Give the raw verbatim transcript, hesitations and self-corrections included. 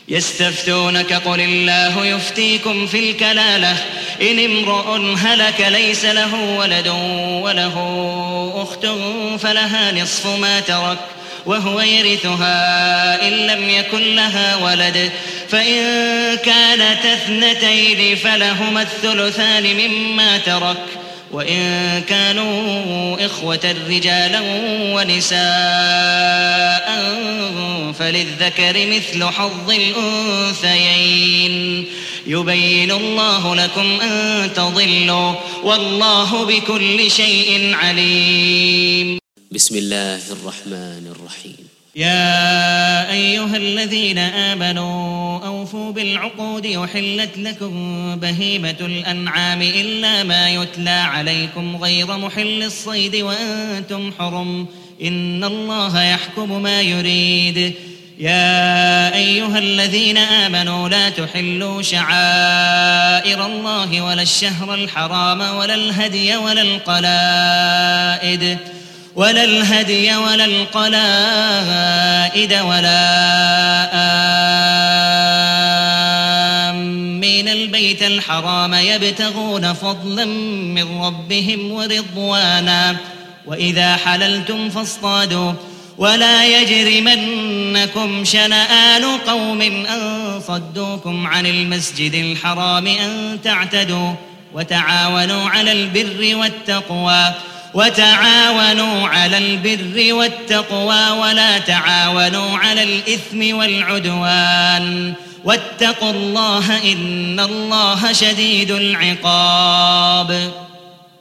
يستفتونك قل الله يفتيكم في الكلالة إن امرؤ هلك ليس له ولد وله أخت فلها نصف ما ترك وهو يرثها إن لم يكن لها ولد فإن كانت اثنتين فلهما الثلثان مما ترك وإن كانوا إخوة رجالا ونساء فللذكر مثل حظ الأنثيين يبين الله لكم أن تضلوا والله بكل شيء عليم. بسم الله الرحمن الرحيم. يا أيها الذين آمنوا أوفوا بالعقود أحلت لكم بهيمة الأنعام إلا ما يتلى عليكم غير محل الصيد وأنتم حرم إن الله يحكم ما يريد. يا أيها الذين آمنوا لا تحلوا شعائر الله ولا الشهر الحرام ولا الهدي ولا القلائد ولا الهدي ولا القلائد ولا آمين البيت الحرام يبتغون فضلا من ربهم ورضوانا وإذا حللتم فاصطادوا ولا يجرمنكم شنآن قوم أن صدوكم عن المسجد الحرام أن تعتدوا وتعاونوا على البر والتقوى وتعاونوا على البر والتقوى ولا تعاونوا على الإثم والعدوان واتقوا الله إن الله شديد العقاب.